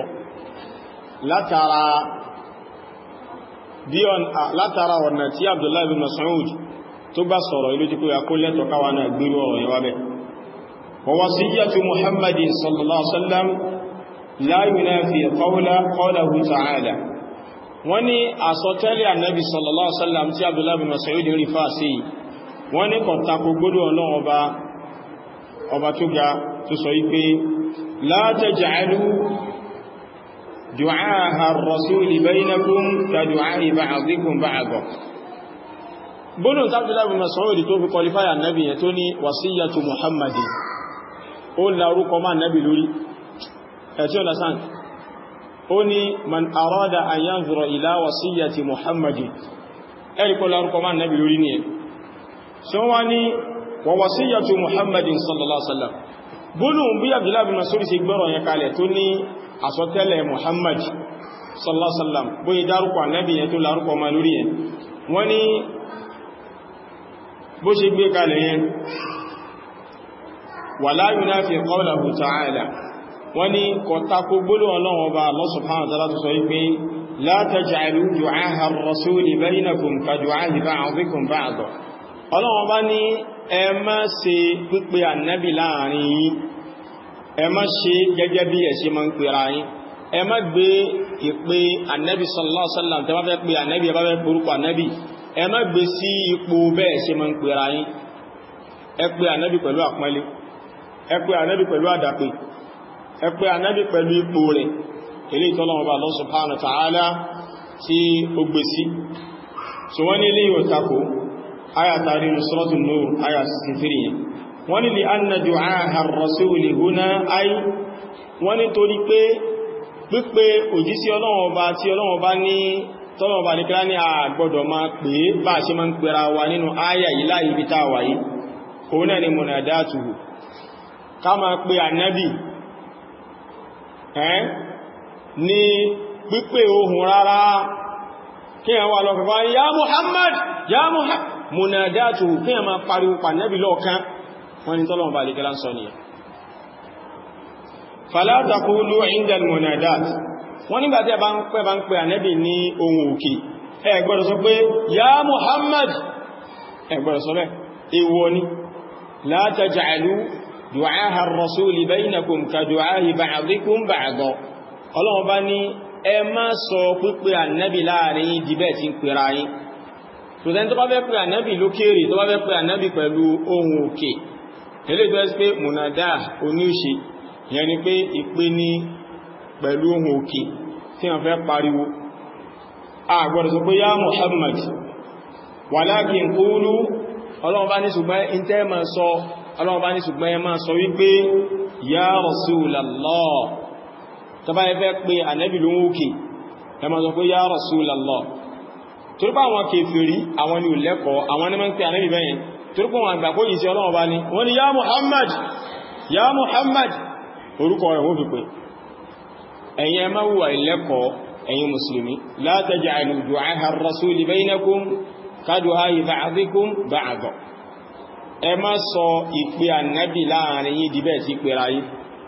látara ọ̀nà tí Abdullah ibn Mas'ud tó bá sọ̀rọ̀ ilé tí kó yà kó lẹ́tọ̀ káwà náà gbérú ọ̀rọ̀ yẹn wá bẹ́ wa wasiyyatu Muhammadin sallallahu alaihi wasallam la yunafi qawlahu ta'ala wọ́n ní àsọtẹ́lẹ̀ Ànábì sallallahu alaihi wasallam tí Abdullah bin Mas'ud rí fà sí wọ́n ní kò tako gbọ́dọ̀ Ọlọ́run ọba tó ga tó sọ wípé la taj'alu du'aha ar-rasuli bainakum ka du'a'i ba'dikum ba'da gbọ́dọ̀ tí Abdullah bin Mas'ud tó fi kọlifáyà Ànábì yẹn tó ní wasiyyatu Muhammadin ó lárúkọ máa Ànábì lórí ẹ̀tí ọ̀lá sáà ó ní man arada an yanzura ila wasiyyati Muhammadin ẹ̀rìkọ́ lárúkọ máa Ànábì lórí ní ẹ̀ so wá ní wa wasiyyatu Muhammadin sallallahu alaihi wasallam bólú bí Abdullah bin Mas'ud sí gbọ́rọ̀ yẹn kalẹ̀ tó ní àsọtẹ́lẹ̀ Muhammad sallallahu alaihi wasallam bóyí dárúkọ Ànábì yẹn tó lárúkọ máa lórí yẹn wọ́n ní bó ṣe gbé kalẹ̀ yẹn wala yunafi qawlahu ta'ala wọ́n ní kọ̀tàkó gbóló Ọlọ́run Ọba Allah subhanahu wa ta'ala tó sọ wípé la taj'alu du'aha ar-rasuli bainakum ka du'a'i ba'dikum ba'da Ọlọ́run Ọba ní ẹ má ṣe pípè Ànábì láàrin yín ẹ má ṣe gẹ́gẹ́ bí ẹ ṣe máa ń pèrà yín ẹ má gbé ìpè Ànábì sallallahu alaihi wasallam tẹ́ bá fẹ́ pè Ànábì ẹ bá fẹ́ porúkọ Ànábì ẹ má gbé sí ipò bẹ́ẹ̀ ṣe máa ń pèrà yín ẹ pè Ànábì pẹ̀lú àpọ́nlé ẹ pè Ànábì pẹ̀lú àdàpè ẹ pè Ànábì pẹ̀lú ipò rẹ̀ ilé ìtọ́lọ́wọ́ bá Allah subhanahu wa ta'ala tí ó gbé sí so wọ́n ní ilé yóò takò ayatari Suratul Nur aya 63 wọ́n ní li anna du'aha ar-rasuli huna ay wọ́n ní torí pé pípé òjísí Ọlọ́run Ọba tí Ọlọ́run Ọba ní tọ́lọ́run Ọba nìkan ní àgbọ́dọ̀ máa pè é bá ṣe máa ń pera wa nínú aya yìí láì ibi tá wà yìí òun náà ni munadatuhu ká máa pè Ànábì ní pípé ohùn rárá kí ẹ wà lọ́pẹ̀fà ya Muhammad ya Muhammad munadatuhu kí ẹ máa pariwo pa Ànábì lọ́ọ̀kan wọ́n ni tọ́lọ́run bá lè kẹ́lá ń sọ nìyẹn fala taqulu 'inda al-munadat wọ́n nígbà tí a bá ń pè ànábì ní ohun òkè ẹ gbọ́dọ̀ sọ pé ya Muhammad ẹ gbọ́dọ̀ sọ bẹ́ẹ̀ èèwọ̀ ni la taj'alu du'aha ar-rasuli baynakum ka du'ahi ba'dikum ba'da Ọlọ́run bá ní ẹ má sọ pípè ànábì láàrin dìbẹ̀ tí ń pèrà yín tó tẹ́ni tó bá fẹ́ pè ànábì lókèrè tó bá fẹ́ pè ànábì pẹ̀lú ohun òkè eléyìí tó ẹ́ pé mùnàdá oníṣe ìyẹn ni pé ìpè ní pẹ̀lú ohun òkè tí wọ́n fẹ́ pariwo a gbọ́dọ̀ sọ pé ya Muhammad walakin qulu Ọlọ́run bá ní ṣùgbọ́n ìntẹ́ ma sọ Ọlọ́run bá ní ṣùgbọ́n ẹ máa sọ wípé ya Rasulallah tó bá fẹ́ pé ànábì lóhun òkè ẹ máa sọ pé ya Rasulallah torípa àwọn kèfèrí àwọn ni ò lẹ́kọ̀ọ́ àwọn ní máa ń pè ànábì bẹ́yẹn torípa wọn àgbà kó yìí sí Ọlọ́run bá ní wọ́n ni ya Muhammad ya Muhammad orúkọ rẹ̀ wọ́n fi pè ẹ̀yin ẹ má hùwà ìlẹ́kọ̀ọ́ ẹ̀yin mùsùlùmí la taj'alu du'aha ar-rasuli baynakum ka du'ahi ba'dikum ba'da ẹ má sọ ìpè ànábì láàrin yín di bẹ́ẹ̀ sí pèrà yín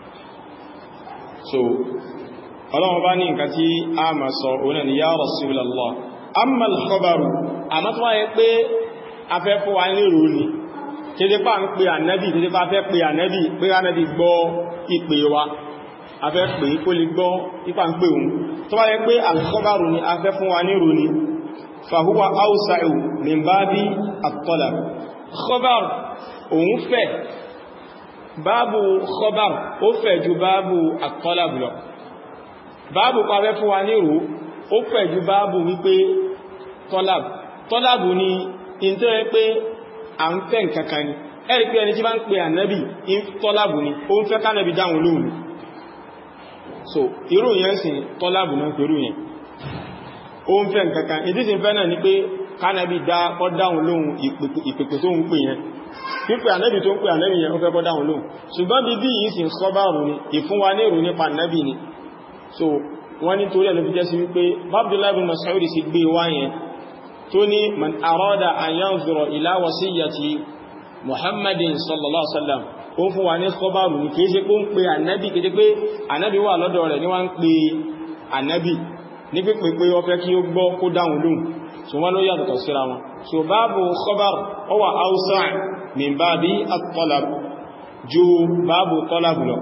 so Ọlọ́run bá ní nǹkan tí a ma sọ òun ni ya Rasulallah amma al-khabaru àmọ́ tó wáyé pé a fẹ́ fún wa ní ìrò ní kéde pa ń pè ànábì kéde pa fẹ́ pè ànábì pé ànábì gbọ́ ìpè wa a fẹ́ pè kó lè gbọ́ ipa ń pè òun tó wáyé pé al-khabaru ni a fẹ́ fún wa ní ìrò ní fahuwa awsa'u min babi at-talab khabar òun fẹ́ báàbù khabar ó fẹ̀ ju báàbù at-talab lọ báàbù pa fẹ́ fún wa ní ìrò ó fẹ̀ ju báàbù wípé tọ́lábù ni in tó yẹ pé à ń fẹ́ nǹkankan ni ẹ̀rí pé ẹni tí bá ń pè ànábì tọ́lábù ni ó ń fẹ́ kánàbì dáhùn lóhùn so irú yẹn sì tọ́lábù náà pẹ̀lú yẹn ó ń fẹ́ nǹkankan ìdí sì ń fẹ́ náà ni pé kánàbì dáhùn lóhùn ìpèpè tó ń pè yẹn pípè ànábì tó ń pè ànábì yẹn ó fẹ́ kọ́ dáhùn lóhùn ṣùgbọ́n bí yìí sì ń khabaru ni ìfúnwa ní ìrò nípa ànábì ni so wọ́n ní torí ẹ̀lú fi jẹ́ sí wípé Abdullah ibn Mas'ud sì gbé wá yẹn tó ní man arada an yanzura ila wasiyyati Muhammadin sallallahu alaihi wasallam ó fún wa ní khabaru ní kìí ṣe pé ń pe ànábì kéde pé ànábì wà lọ́dọ̀ rẹ̀ ní wọ́n ń pe ànábì ní pípé pé wọ́n fẹ́ kí ó gbọ́ kó dáhùn lóhùn so wọ́n ló yàtọ̀ síra wọn so báàbù khabar ó wà awsa' min babi at-talab ju báàbù talab lọ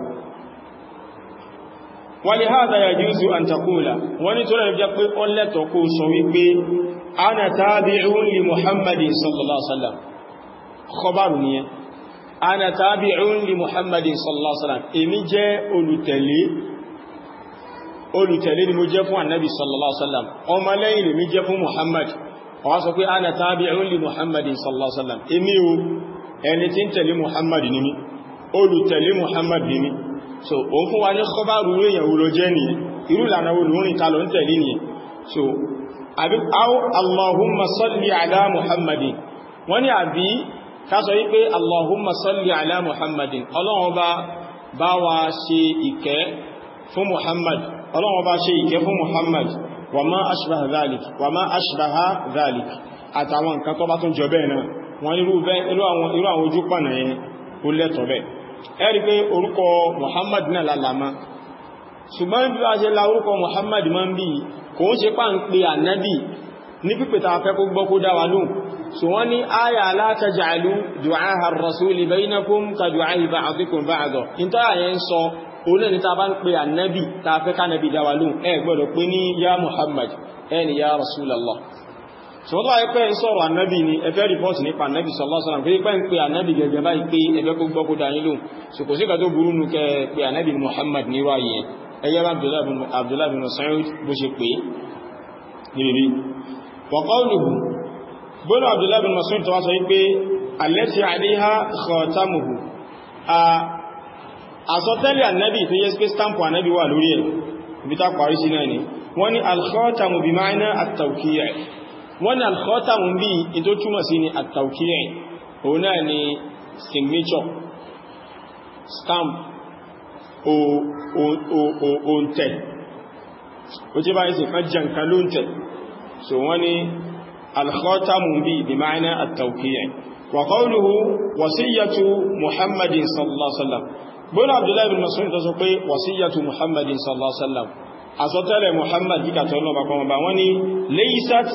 ولهذا يجوز أن تقول ونتولى يجب أن لا تقول صويب أنا تابع لمحمد صلى الله عليه وسلم خبرني أنا تابع لمحمد صلى الله عليه وسلم إمي جاء أولتلي لمجفو النبي صلى الله عليه وسلم أما لين لمجفو محمد وأصبح أنا تابع لمحمد صلى الله عليه وسلم إمي أن تنتلي محمد نمي أولتلي محمد نمي so o fún wa ní khabaru èyàn wo ló jẹ́ ni irú lana wo lórin ta ló ń tẹ̀lé ni so àbí aw Allahumma salli ala Muhammadin wọ́n ní àbí ká sọ wípé Allahumma salli ala Muhammadin Ọlọ́run bá wa ṣe ìkẹ́ fún Muhammad Ọlọ́run bá ṣe ìkẹ́ fún Muhammad wa ma ashbaha dhalik àtàwọn nǹkan tó bá tún jọ bẹ́ẹ̀ náà wọ́n irú àwọn ojú pànà yẹn ó lẹ́tọ̀ bẹ́ẹ̀ ẹ̀rí pé orúkọ Muhammad náà lálàmá ṣùgbọ́n bí a ṣe la orúkọ Muhammad máa ń bí kò ń ṣe pá ń pe ànábì ní pípẹ̀ ta fẹ́ kó gbọ́ kó dáwà lóhùn so wọ́n ní áyà la taj'alu du'aha ar-rasuli baynakum ka du'ahi ba'dikum ba'da ìntọ́yà yẹn sọ òun ní ta bá ń pe ànábì ta fẹ́ kánábì dáwà lóhùn ẹ gbọ́dọ̀ pé ní ya Muhammad ẹni ya Rasulallah ṣùgbọ́n ayé pẹ́ ń sọ̀rọ̀ ànábì ni ẹfẹ́ rìpọ́tì nípa ànábì sallallahu alaihi wasallam pé pẹ́ ń pè ànábì gẹ̀gẹ̀ báyìí pé ẹfẹ́ kó gbọ́ kó dáyín lóhùn so kò sí ká tó burú nù kẹ pé ànábì Muhammad nírọ̀ ayé ẹyẹ Abdullah bin Mas'ud bó ṣe pé níbi wa qawluhu gbọ́nà Abdullah bin Mas'ud tó wá sọ wípé allati 'alayha khatamuhu àsọtẹ́lẹ̀ ànábì tó yẹ pé stamp ànábì wà lórí ẹ̀ ibi tá parí sí náà ni wọ́n ní al-khatamu bi ma'na at-tawqi' wọ́n ní al-khatamu bí i tó túmọ̀ sí ni at-tawqi' òun náà ni signature stamp òǹtẹ̀ ó tí bá yí sí kan jẹ́ǹkan ló ń tẹ̀ so wọ́n ní al-khatamu bí i ma'na at-tawqi' wa qawluhu wasiyyatu Muhammadin sallallahu alaihi wasallam gbọ́nà Abdullah ibn Mas'ud tó sọ pé wasiyyatu Muhammadin sallallahu alaihi wasallam àsọtẹ́lẹ̀ Muhammad kíkà tó lọ bàbá wọn bá wọ́n ní laysat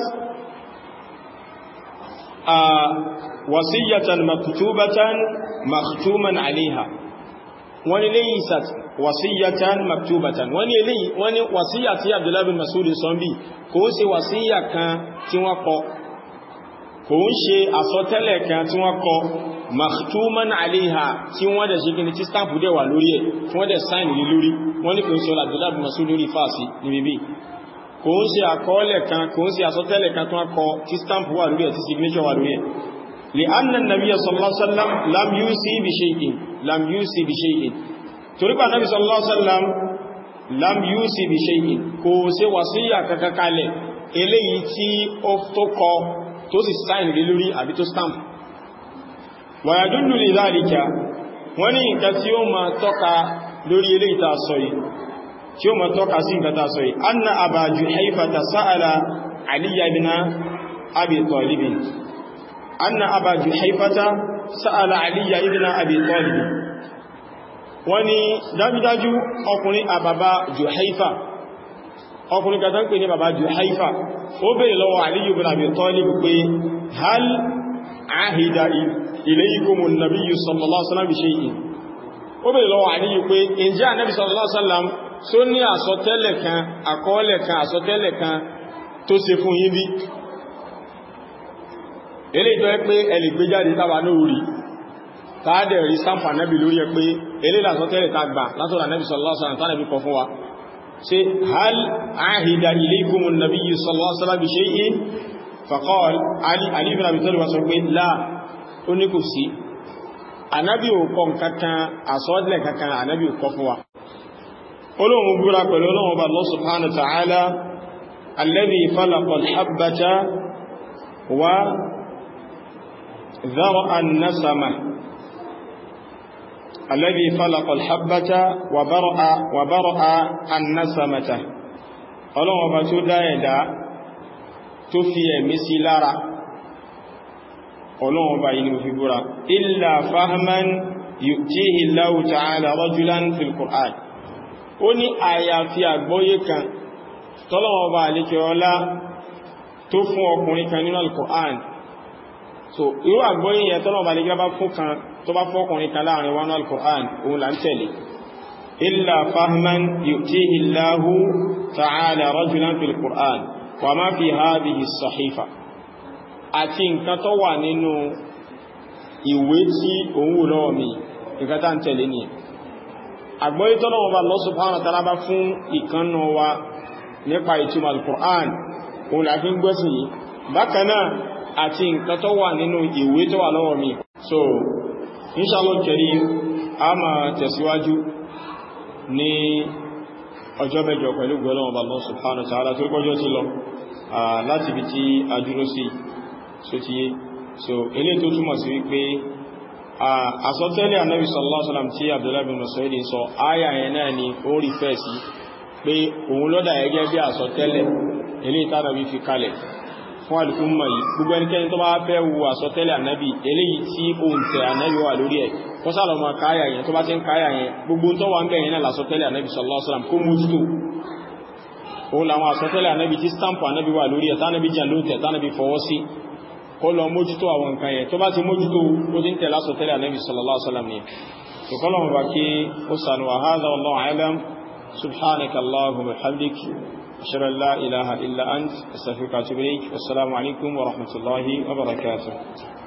wasiyyatan maktubatan makhtuman alaiha wọ́n ní laysat wasiyyatan maktubatan wọ́n ní wasiyya tí Abdullah ibn Mas'ud sọ bí kò ń ṣe wasiyya kan tí wọ́n kọ kò ń ṣe àsọtẹ́lẹ̀ kan tí wọ́n kọ makhtuman alaiha tí wọ́n dẹ̀ ṣe kí ni tí stampu dẹ̀ wà lórí ẹ̀ tí wọ́n dẹ̀ sign lé lórí wọ́n ní kò ń ṣe Abdullah ibn Mas'ud lórí fàásí ní bíbí kò ń ṣe àkọọ́lẹ̀ kan kò ń ṣe àsọtẹ́lẹ̀ kan tí wọ́n kọ tí stampu wà lórí ẹ̀ tí signature wà lórí ẹ̀ li'anna an-nabiyya sallallahu alaihi wasallam lam yusi bi shay'in torí pé Nabi sallallahu alaihi wasallam lam yusi bi shay'in kò ṣe wàsíyà kankan kalẹ̀ eléyìí tí ó tó kọ tó sì sign lé lórí àbí tó stamp wa yadullu li dhalika wọ́n ní nǹkan tí ó ma tọ́ka lórí eléyìí tá sọ yìí tí ó ma tọ́ka sí nǹkan tá sọ yìí anna Aba Juhayfata sa'ala Aliya ibn Abi Talib anna Aba Juhayfata sa'ala Aliya ibn Abi Talib wọ́n ní dájúdájú ọkùnrin àbàbá Juhayfa ọkùnrin kan tán pè ní bàbá Juhayfa ó bèèrè lọ́wọ́ Aliyu ibn Abi Talib pé hal ahida ilaykumun nabiyyu sallallahu alaihi wasallam bi shay'in ó bèèrè lọ́wọ́ Aliyu pé ǹjẹ́ Ànábì sallallahu alaihi wasallam só ní àsọtẹ́lẹ̀ kan àkọọ́lẹ̀ kan àsọtẹ́lẹ̀ kan tó ṣe fún yín bí eléyìí tó yẹ pé ẹ lè gbé jáde tábà náà rí táàdẹ̀ rí sáǹpà Ànábì lórí ẹ pé eléyìí àsọtẹ́lẹ̀ tá gbà látọ̀dọ̀ Ànábì sallallahu alaihi wasallam tánàbí kọ fún wa ṣe hal ahida ilaykumun nabiyyu sallallahu alaihi wasallam bi shay'in faqala Ali ibn Abi Talib sọ pé la ó ní kò sí Ànábì ò kọ nǹkankan àsọtẹ́lẹ̀ kankan Ànábì ò kọ fún wa Ọlọ́hun búra pẹ̀lú Ọlọ́hun bá Allah subhanahu wa ta'ala alladhi khalaqa al-habbata wa dhara'a an-nasama alladhi khalaqa al-habbata wa bara'a an-nasamata Ọlọ́hun bá tó dá ẹ̀dá tó fi ẹ̀mí sí lára Ọlọ́hun bá yìí fi búra illa fahman yu'tihi Allahu ta'ala rajulan fil Qur'an ó ní àyàfi àgbọ́yé kan tọ́lọ́wọ́ bá àlékẹ́ ọlá tó fún ọkùnrin kan nínú al-Qur'an so irú àgbọ́yé yẹn tọ́lọ́wọ́ bá àlékẹ́ bá fún kan tó bá fún ọkùnrin kan láàrin wọn al-Qur'an òun là ń tẹ̀lé illa fahman yu'tihi Allahu ta'ala rajulan fil Qur'an wa ma fi hadhihi as-sahifa àti nǹkan tó wà nínú ìwé tí òun wò lọ́wọ́ mi nǹkan tá ń tẹ̀lé nìyẹn àgbọ́yé tọ́lọ́wọ́ bá Allah subhanahu wa ta'ala bá fún ìkannu wa nípa ìtumọ̀ al-Qur'an òun láti ń gbọ́sìn yìí bákanáà àti nǹkan tó wà nínú ìwé tó wà lọ́wọ́ mi so inshallah karim a máa tẹ̀síwájú ní ọjọ́ mẹ́jọ pẹ̀lú gbọ́lọ́wọ́ bá Allah subhanahu wa ta'ala tó kọjọ́ sí lọ láti bí tí a dúró sí so ti yé so eléyìí tó túmọ̀ sí wípé àsọtẹ́lẹ̀ Ànábì sallallahu alaihi wasallam tí Abdullah ibn Mas'ud sọ áyà yẹn náà ni ó rí fẹ́ sí pé òun lọ́dà ẹgẹ́ bí àsọtẹ́lẹ̀ eléyìí tí Ànábì fi kalẹ̀ fún àlùkùnmọ̀ yìí gbogbo ẹnikẹ́ni tó bá fẹ́ wo àsọtẹ́lẹ̀ Ànábì eléyìí tí òun tẹ Ànábì wà lórí ẹ̀ kó sálọ mọ́ káyà yẹn tó bá ti ń káyà yẹn gbogbo tó wà ń bẹ̀yẹn náà làsọtẹ́lẹ̀ Ànábì sallallahu alaihi wasallam kó mójútó òun làwọn àsọtẹ́lẹ̀ Ànábì tí stamp Ànábì wà lórí ẹ̀ tánàbí jà ló tẹ̀ tánàbí fọwọ́ sí kó lọ mójútó àwọn nǹkan yẹn tó bá ti mójútó ó ti ń tẹ̀lá sọtẹ́lẹ̀ Ànábì sallallahu alaihi wasallam ni so kọ́lọ̀mù bá kí ó sànù wa hadha wallahu a'lam subhanaka allahumma wa bihamdik ashhadu an la ilaha illa ant astaghfiruka wa atubu ilayk wassalamu alaikum wa rahmatullahi wa barakatuh